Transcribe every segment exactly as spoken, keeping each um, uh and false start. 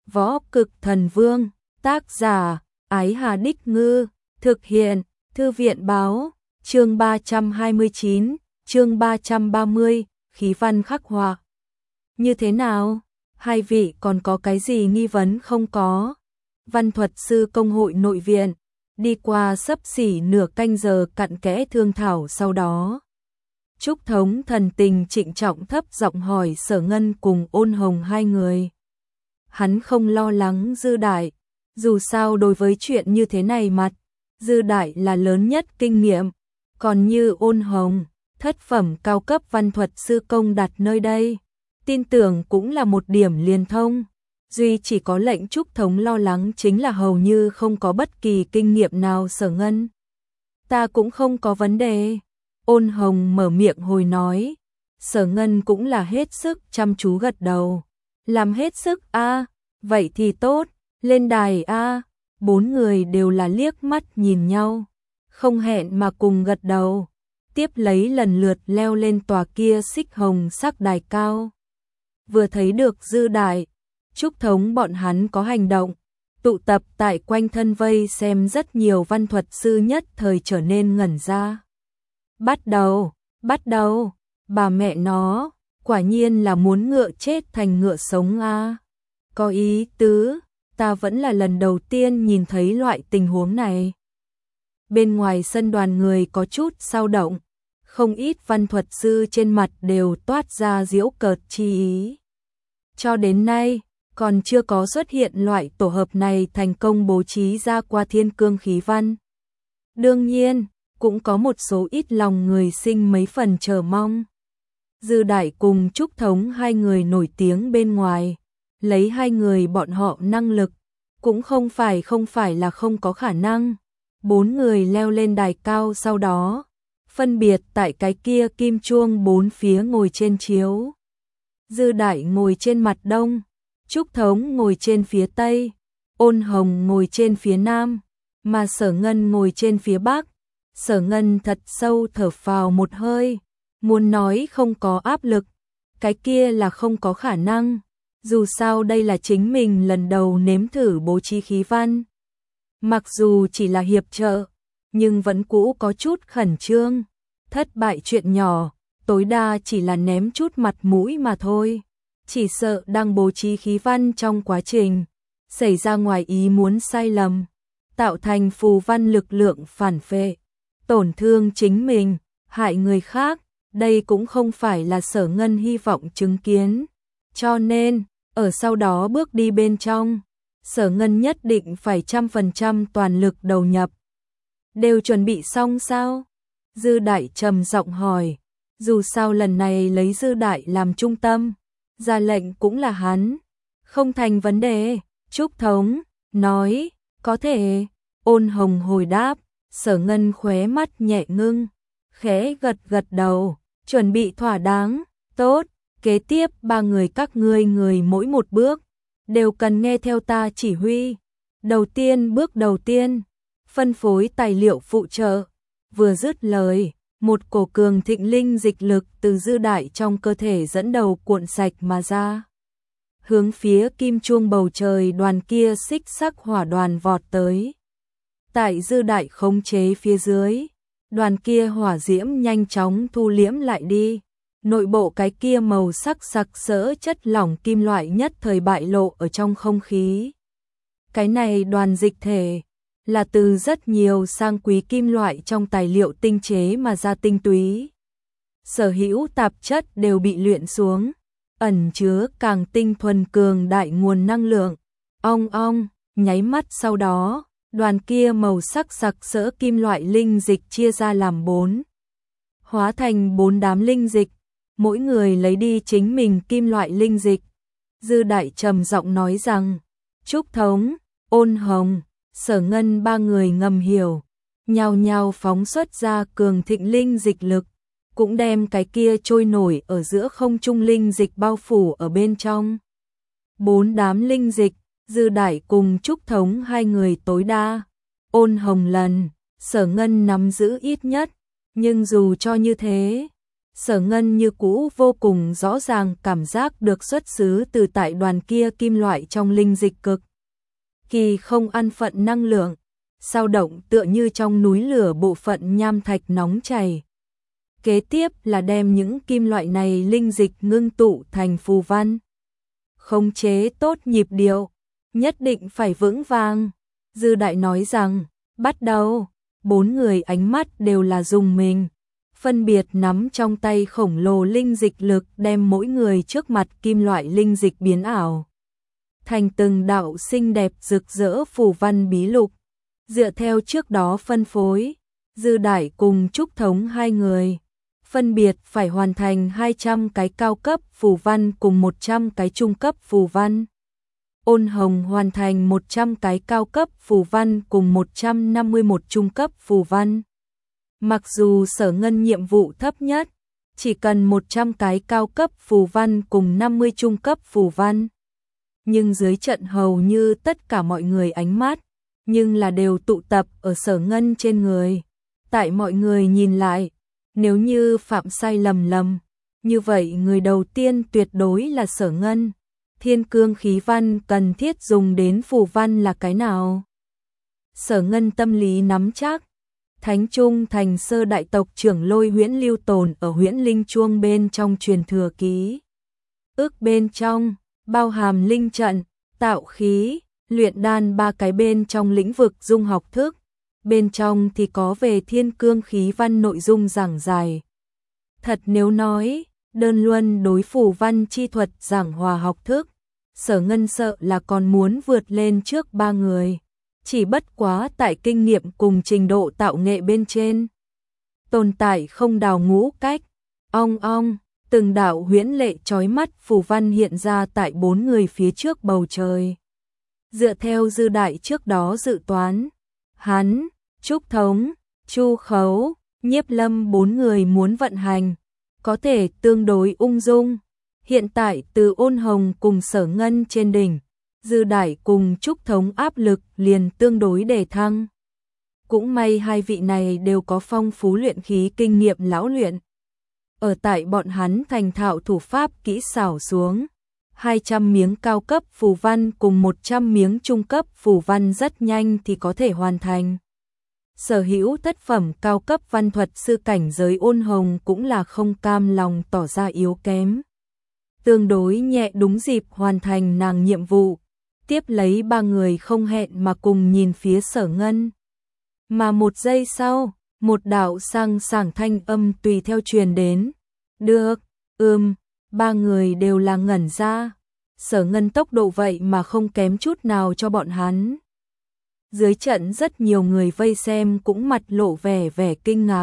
Võ Cực Thần Vương, tác giả, Ái Hà Đích Ngư, thực hiện, Thư viện báo, chương ba trăm hai mươi chín, chương ba trăm ba mươi, khí văn khắc họa. Như thế nào? Hai vị còn có cái gì nghi vấn không có? Văn thuật sư công hội nội viện, đi qua xấp xỉ nửa canh giờ cặn kẽ thương thảo sau đó. Trúc Thống thần tình trịnh trọng thấp giọng hỏi Sở Ngân cùng Ôn Hồng hai người. Hắn không lo lắng Dư Đại, dù sao đối với chuyện như thế này mặt, Dư Đại là lớn nhất kinh nghiệm, còn như Ôn Hồng, thất phẩm cao cấp văn thuật sư công đặt nơi đây, tin tưởng cũng là một điểm liên thông. Duy chỉ có lệnh Trúc Thống lo lắng chính là hầu như không có bất kỳ kinh nghiệm nào. Sở Ngân, ta cũng không có vấn đề. Ôn Hồng mở miệng hồi nói. Sở Ngân cũng là hết sức chăm chú gật đầu. Làm hết sức a, à, vậy thì tốt, lên đài a. À. Bốn người đều là liếc mắt nhìn nhau, không hẹn mà cùng gật đầu. Tiếp lấy lần lượt leo lên tòa kia xích hồng sắc đài cao. Vừa thấy được Dư Đại, Trúc Thống bọn hắn có hành động, tụ tập tại quanh thân vây xem rất nhiều văn thuật sư nhất thời trở nên ngẩn ra. Bắt đầu, bắt đầu, bà mẹ nó, quả nhiên là muốn ngựa chết thành ngựa sống a. À. Có ý tứ, ta vẫn là lần đầu tiên nhìn thấy loại tình huống này. Bên ngoài sân đoàn người có chút dao động, không ít văn thuật sư trên mặt đều toát ra giễu cợt chi ý. Cho đến nay, còn chưa có xuất hiện loại tổ hợp này thành công bố trí ra qua thiên cương khí văn. Đương nhiên, cũng có một số ít lòng người sinh mấy phần chờ mong. Dư Đại cùng Trúc Thống hai người nổi tiếng bên ngoài, lấy hai người bọn họ năng lực, cũng không phải không phải là không có khả năng. Bốn người leo lên đài cao sau đó, phân biệt tại cái kia kim chuông bốn phía ngồi trên chiếu. Dư Đại ngồi trên mặt đông, Trúc Thống ngồi trên phía tây, Ôn Hồng ngồi trên phía nam, mà Sở Ngân ngồi trên phía bắc. Sở Ngân thật sâu thở phào một hơi, muốn nói không có áp lực, cái kia là không có khả năng, dù sao đây là chính mình lần đầu nếm thử bố trí khí văn. Mặc dù chỉ là hiệp trợ, nhưng vẫn cũ có chút khẩn trương, thất bại chuyện nhỏ, tối đa chỉ là ném chút mặt mũi mà thôi. Chỉ sợ đang bố trí khí văn trong quá trình, xảy ra ngoài ý muốn sai lầm, tạo thành phù văn lực lượng phản phệ, tổn thương chính mình, hại người khác, đây cũng không phải là Sở Ngân hy vọng chứng kiến. Cho nên, ở sau đó bước đi bên trong, Sở Ngân nhất định phải trăm phần trăm toàn lực đầu nhập. Đều chuẩn bị xong sao? Dư Đại trầm giọng hỏi, dù sao lần này lấy Dư Đại làm trung tâm, ra lệnh cũng là hắn. Không thành vấn đề, Trúc Thống nói, có thể. Ôn Hồng hồi đáp. Sở Ngân khóe mắt nhẹ ngưng, khẽ gật gật đầu, chuẩn bị thỏa đáng, tốt, kế tiếp ba người các ngươi người mỗi một bước, đều cần nghe theo ta chỉ huy. Đầu tiên bước đầu tiên, phân phối tài liệu phụ trợ. Vừa dứt lời, một cổ cường thịnh linh dịch lực từ Dư Đại trong cơ thể dẫn đầu cuộn sạch mà ra. Hướng phía kim chuông bầu trời đoàn kia xích sắc hỏa đoàn vọt tới. Tại Dư Đại khống chế phía dưới, đoàn kia hỏa diễm nhanh chóng thu liễm lại đi. Nội bộ cái kia màu sắc sặc sỡ chất lỏng kim loại nhất thời bại lộ ở trong không khí. Cái này đoàn dịch thể là từ rất nhiều sang quý kim loại trong tài liệu tinh chế mà ra tinh túy. Sở hữu tạp chất đều bị luyện xuống, ẩn chứa càng tinh thuần cường đại nguồn năng lượng. Ong ong, nháy mắt sau đó, đoàn kia màu sắc sặc sỡ kim loại linh dịch chia ra làm bốn, hóa thành bốn đám linh dịch, mỗi người lấy đi chính mình kim loại linh dịch. Dư Đại trầm giọng nói rằng, Trúc Thống, Ôn Hồng, Sở Ngân ba người ngầm hiểu, nhao nhao phóng xuất ra cường thịnh linh dịch lực, cũng đem cái kia trôi nổi ở giữa không trung linh dịch bao phủ ở bên trong. Bốn đám linh dịch, Dư Đại cùng Trúc Thống hai người tối đa, Ôn Hồng lần, Sở Ngân nắm giữ ít nhất, nhưng dù cho như thế, Sở Ngân như cũ vô cùng rõ ràng cảm giác được xuất xứ từ tại đoàn kia kim loại trong linh dịch cực kỳ không ăn phận năng lượng, sao động tựa như trong núi lửa bộ phận nham thạch nóng chảy. Kế tiếp là đem những kim loại này linh dịch ngưng tụ thành phù văn. Khống chế tốt nhịp điệu, nhất định phải vững vàng. Dư Đại nói rằng, bắt đầu, bốn người ánh mắt đều là rùng mình. Phân biệt nắm trong tay khổng lồ linh dịch lực đem mỗi người trước mặt kim loại linh dịch biến ảo thành từng đạo xinh đẹp rực rỡ phù văn bí lục. Dựa theo trước đó phân phối, Dư Đại cùng Trúc Thống hai người phân biệt phải hoàn thành hai trăm cái cao cấp phù văn cùng một trăm cái trung cấp phù văn. Ôn Hồng hoàn thành một trăm cái cao cấp phù văn cùng một trăm năm mươi mốt trung cấp phù văn. Mặc dù Sở Ngân nhiệm vụ thấp nhất, chỉ cần một trăm cái cao cấp phù văn cùng năm mươi trung cấp phù văn. Nhưng dưới trận hầu như tất cả mọi người ánh mắt, nhưng là đều tụ tập ở Sở Ngân trên người. Tại mọi người nhìn lại, nếu như phạm sai lầm lầm, như vậy người đầu tiên tuyệt đối là Sở Ngân. Thiên cương khí văn cần thiết dùng đến phù văn là cái nào? Sở Ngân tâm lý nắm chắc. Thánh Trung thành sơ đại tộc trưởng Lôi Huyễn lưu tồn ở Huyễn Linh Chuông bên trong truyền thừa ký. Ước bên trong, bao hàm linh trận, tạo khí, luyện đan ba cái bên trong lĩnh vực dung học thức. Bên trong thì có về thiên cương khí văn nội dung giảng giải. Thật nếu nói, đơn luân đối phù văn chi thuật giảng hòa học thức, Sở Ngân sợ là còn muốn vượt lên trước ba người. Chỉ bất quá tại kinh nghiệm cùng trình độ tạo nghệ bên trên. Tồn tại không đào ngũ cách. Ong ong, từng đạo huyễn lệ chói mắt phù văn hiện ra tại bốn người phía trước bầu trời. Dựa theo Dư Đại trước đó dự toán, hắn, Trúc Thống, Chu Khấu, Nhiếp Lâm bốn người muốn vận hành, có thể tương đối ung dung. Hiện tại từ Ôn Hồng cùng Sở Ngân trên đỉnh, Dư Đại cùng Trúc Thống áp lực liền tương đối đề thăng. Cũng may hai vị này đều có phong phú luyện khí kinh nghiệm lão luyện. Ở tại bọn hắn thành thạo thủ pháp kỹ xảo xuống, hai trăm miếng cao cấp phù văn cùng một trăm miếng trung cấp phù văn rất nhanh thì có thể hoàn thành. Sở hữu thất phẩm cao cấp văn thuật sư cảnh giới Ôn Hồng cũng là không cam lòng tỏ ra yếu kém. Tương đối nhẹ đúng dịp hoàn thành nàng nhiệm vụ, tiếp lấy ba người không hẹn mà cùng nhìn phía Sở Ngân. Mà một giây sau, một đạo sang sảng thanh âm tùy theo truyền đến. Được, ừm, ba người đều là ngẩn ra. Sở Ngân tốc độ vậy mà không kém chút nào cho bọn hắn. Dưới trận rất nhiều người vây xem cũng mặt lộ vẻ vẻ kinh ngạc.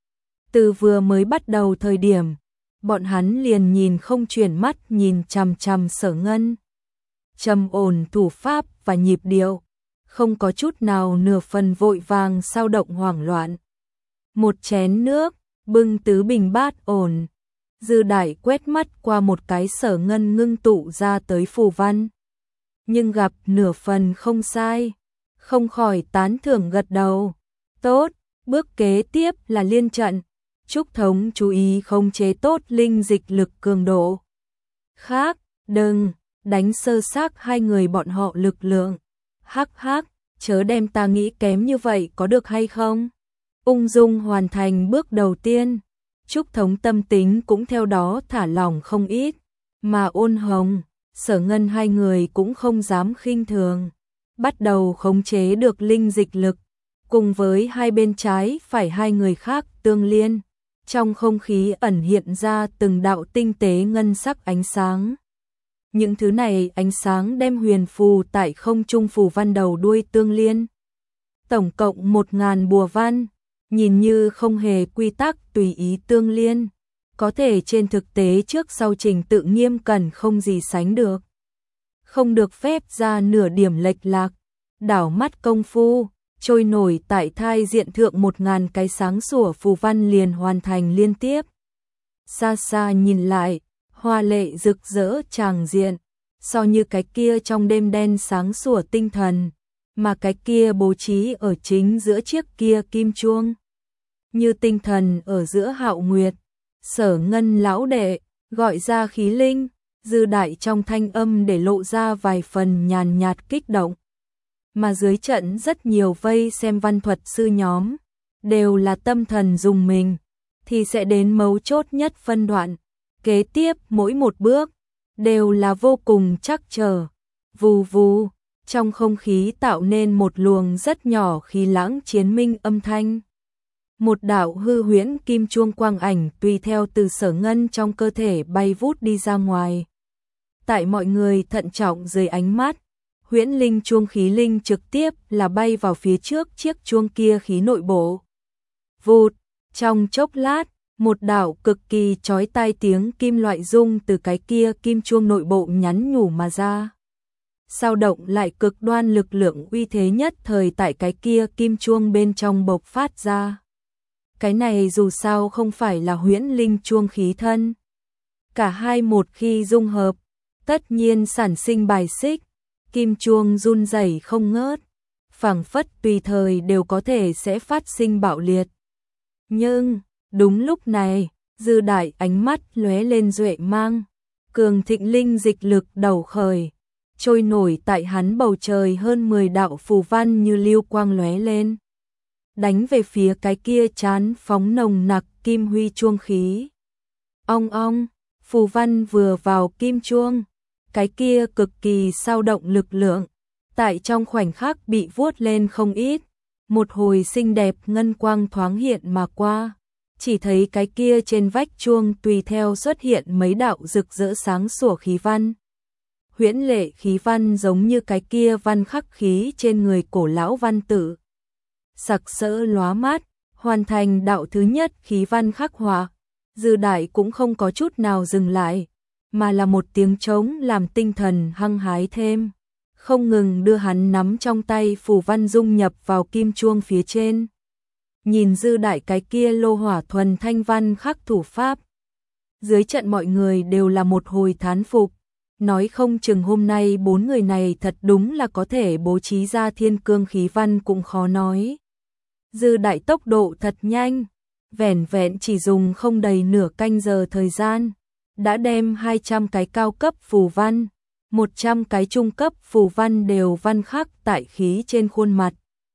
Từ vừa mới bắt đầu thời điểm, bọn hắn liền nhìn không chuyển mắt nhìn chằm chằm Sở Ngân. Trầm ổn thủ pháp và nhịp điệu, không có chút nào nửa phần vội vàng sao động hoảng loạn. Một chén nước, bưng tứ bình bát ổn. Dư Đại quét mắt qua một cái Sở Ngân ngưng tụ ra tới phù văn. Nhưng gặp nửa phần không sai, không khỏi tán thưởng gật đầu. Tốt, bước kế tiếp là liên trận. Trúc Thống chú ý khống chế tốt linh dịch lực cường độ. Khác, đừng, đánh sơ xác hai người bọn họ lực lượng. Hắc hắc, chớ đem ta nghĩ kém như vậy có được hay không? Ung dung hoàn thành bước đầu tiên. Trúc Thống tâm tính cũng theo đó thả lỏng không ít. Mà Ôn Hồng, Sở Ngân hai người cũng không dám khinh thường. Bắt đầu khống chế được linh dịch lực. Cùng với hai bên trái phải hai người khác tương liên. Trong không khí ẩn hiện ra từng đạo tinh tế ngân sắc ánh sáng. Những thứ này ánh sáng đem huyền phù tại không trung phù văn đầu đuôi tương liên. Tổng cộng một ngàn bùa văn, nhìn như không hề quy tắc tùy ý tương liên. Có thể trên thực tế trước sau trình tự nghiêm cẩn không gì sánh được. Không được phép ra nửa điểm lệch lạc, đảo mắt công phu. Trôi nổi tại thai diện thượng một ngàn cái sáng sủa phù văn liền hoàn thành liên tiếp. Xa xa nhìn lại, hoa lệ rực rỡ tràng diện, so như cái kia trong đêm đen sáng sủa tinh thần, mà cái kia bố trí ở chính giữa chiếc kia kim chuông. Như tinh thần ở giữa hạo nguyệt, Sở Ngân lão đệ, gọi ra khí linh, Dư Đại trong thanh âm để lộ ra vài phần nhàn nhạt kích động. Mà dưới trận rất nhiều vây xem văn thuật sư nhóm, đều là tâm thần dùng mình, thì sẽ đến mấu chốt nhất phân đoạn. Kế tiếp mỗi một bước, đều là vô cùng trắc trở. Vù vù, trong không khí tạo nên một luồng rất nhỏ khí lãng chiến minh âm thanh. Một đạo hư huyễn kim chuông quang ảnh tùy theo từ Sở Ngân trong cơ thể bay vút đi ra ngoài. Tại mọi người thận trọng dưới ánh mắt, huyễn linh chuông khí linh trực tiếp là bay vào phía trước chiếc chuông kia khí nội bộ. Vụt, trong chốc lát, một đạo cực kỳ chói tai tiếng kim loại rung từ cái kia kim chuông nội bộ nhắn nhủ mà ra. Sao động lại cực đoan lực lượng uy thế nhất thời tại cái kia kim chuông bên trong bộc phát ra. Cái này dù sao không phải là huyễn linh chuông khí thân. Cả hai một khi dung hợp, tất nhiên sản sinh bài xích, kim chuông run rẩy không ngớt, phảng phất tùy thời đều có thể sẽ phát sinh bạo liệt. Nhưng, đúng lúc này, Dư Đại ánh mắt lóe lên duệ mang, cường thịnh linh dịch lực đầu khởi, trôi nổi tại hắn bầu trời hơn mười đạo phù văn như lưu quang lóe lên, đánh về phía cái kia chán phóng nồng nặc kim huy chuông khí. Ong ong, phù văn vừa vào kim chuông, cái kia cực kỳ sao động lực lượng, tại trong khoảnh khắc bị vuốt lên không ít, một hồi xinh đẹp ngân quang thoáng hiện mà qua, chỉ thấy cái kia trên vách chuông tùy theo xuất hiện mấy đạo rực rỡ sáng sủa khí văn. Huyễn lệ khí văn giống như cái kia văn khắc khí trên người cổ lão văn tử. Sặc sỡ lóa mắt, hoàn thành đạo thứ nhất khí văn khắc họa. Dư Đại cũng không có chút nào dừng lại, mà là một tiếng trống làm tinh thần hăng hái thêm, không ngừng đưa hắn nắm trong tay phù văn dung nhập vào kim chuông phía trên. Nhìn Dư Đại cái kia lô hỏa thuần thanh văn khắc thủ pháp, dưới trận mọi người đều là một hồi thán phục, nói không chừng hôm nay bốn người này thật đúng là có thể bố trí ra thiên cương khí văn cũng khó nói. Dư Đại tốc độ thật nhanh, vẻn vẹn chỉ dùng không đầy nửa canh giờ thời gian, đã đem hai trăm cái cao cấp phù văn, một trăm cái trung cấp phù văn đều văn khắc tại khí trên khuôn mặt.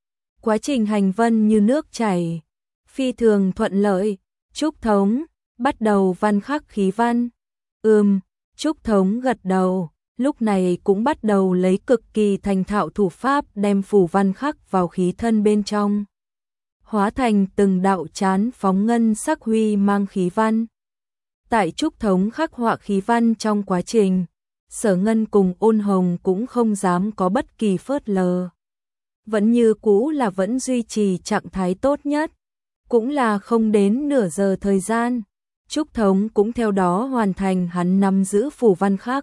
Quá trình hành vân như nước chảy, phi thường thuận lợi. Trúc Thống bắt đầu văn khắc khí văn. Ừm, Trúc Thống gật đầu, lúc này cũng bắt đầu lấy cực kỳ thành thạo thủ pháp đem phù văn khắc vào khí thân bên trong, hóa thành từng đạo chán phóng ngân sắc huy mang khí văn. Tại Trúc Thống khắc họa khí văn trong quá trình, Sở Ngân cùng Ôn Hồng cũng không dám có bất kỳ phớt lờ. Vẫn như cũ là vẫn duy trì trạng thái tốt nhất, cũng là không đến nửa giờ thời gian, Trúc Thống cũng theo đó hoàn thành hắn nắm giữ phù văn khắc.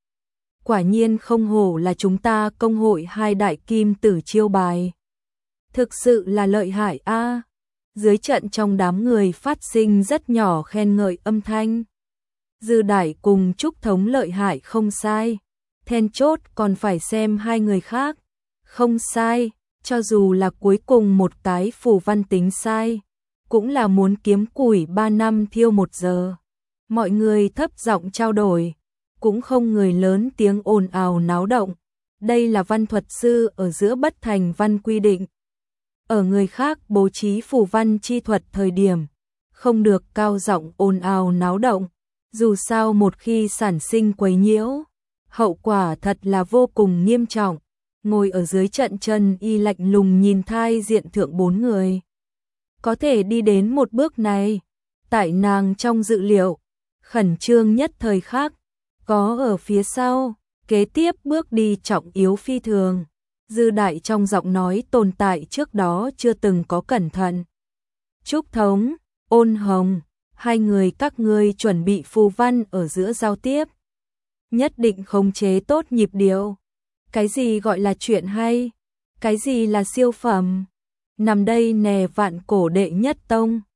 Quả nhiên không hổ là chúng ta công hội hai đại kim tử chiêu bài. Thực sự là lợi hại a. Dưới trận trong đám người phát sinh rất nhỏ khen ngợi âm thanh. Dư Đại cùng Trúc Thống lợi hại không sai, then chốt còn phải xem hai người khác. Không sai, cho dù là cuối cùng một cái phù văn tính sai, cũng là muốn kiếm củi ba năm thiêu một giờ. Mọi người thấp giọng trao đổi, cũng không người lớn tiếng ồn ào náo động. Đây là văn thuật sư ở giữa bất thành văn quy định. Ở người khác bố trí phù văn chi thuật thời điểm, không được cao giọng ồn ào náo động. Dù sao một khi sản sinh quấy nhiễu, hậu quả thật là vô cùng nghiêm trọng. Ngồi ở dưới trận Trần Y lạnh lùng nhìn thai diện thượng bốn người. Có thể đi đến một bước này, tại nàng trong dự liệu, khẩn trương nhất thời khắc, có ở phía sau, kế tiếp bước đi trọng yếu phi thường. Dư Đại trong giọng nói tồn tại trước đó chưa từng có cẩn thận. Trúc Thống, Ôn Hồng, hai người các ngươi chuẩn bị phù văn ở giữa giao tiếp. Nhất định khống chế tốt nhịp điệu. Cái gì gọi là chuyện hay? Cái gì là siêu phẩm? Nằm đây nè vạn cổ đệ nhất tông.